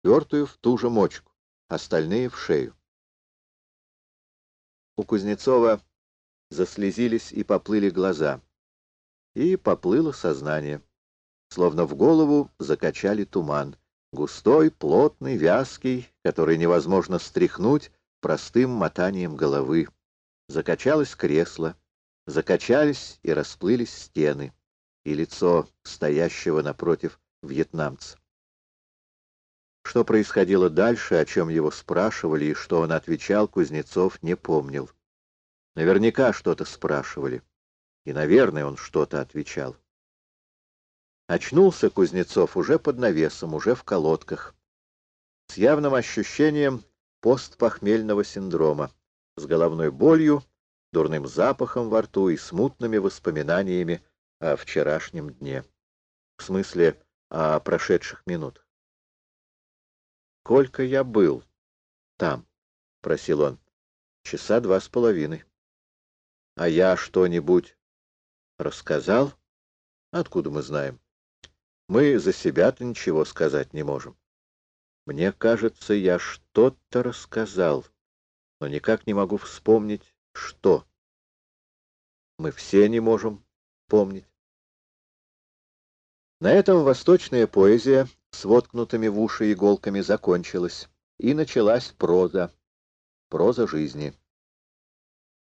4-ю в ту же мочку, остальные в шею. У Кузнецова заслезились и поплыли глаза, и поплыло сознание. Словно в голову закачали туман, густой, плотный, вязкий, который невозможно стряхнуть простым мотанием головы. Закачалось кресло, закачались и расплылись стены, и лицо стоящего напротив вьетнамца. Что происходило дальше, о чем его спрашивали и что он отвечал, Кузнецов не помнил. Наверняка что-то спрашивали, и, наверное, он что-то отвечал. Очнулся Кузнецов уже под навесом, уже в колодках, с явным ощущением постпохмельного синдрома, с головной болью, дурным запахом во рту и смутными воспоминаниями о вчерашнем дне. В смысле, о прошедших минутах. «Сколько я был там?» — просил он. «Часа 2,5. А я что-нибудь рассказал? Откуда мы знаем? Мы за себя-то ничего сказать не можем. Мне кажется, я что-то рассказал, но никак не могу вспомнить, что. Мы все не можем помнить». На этом восточная поэзия с воткнутыми в уши иголками закончилась, и началась проза жизни.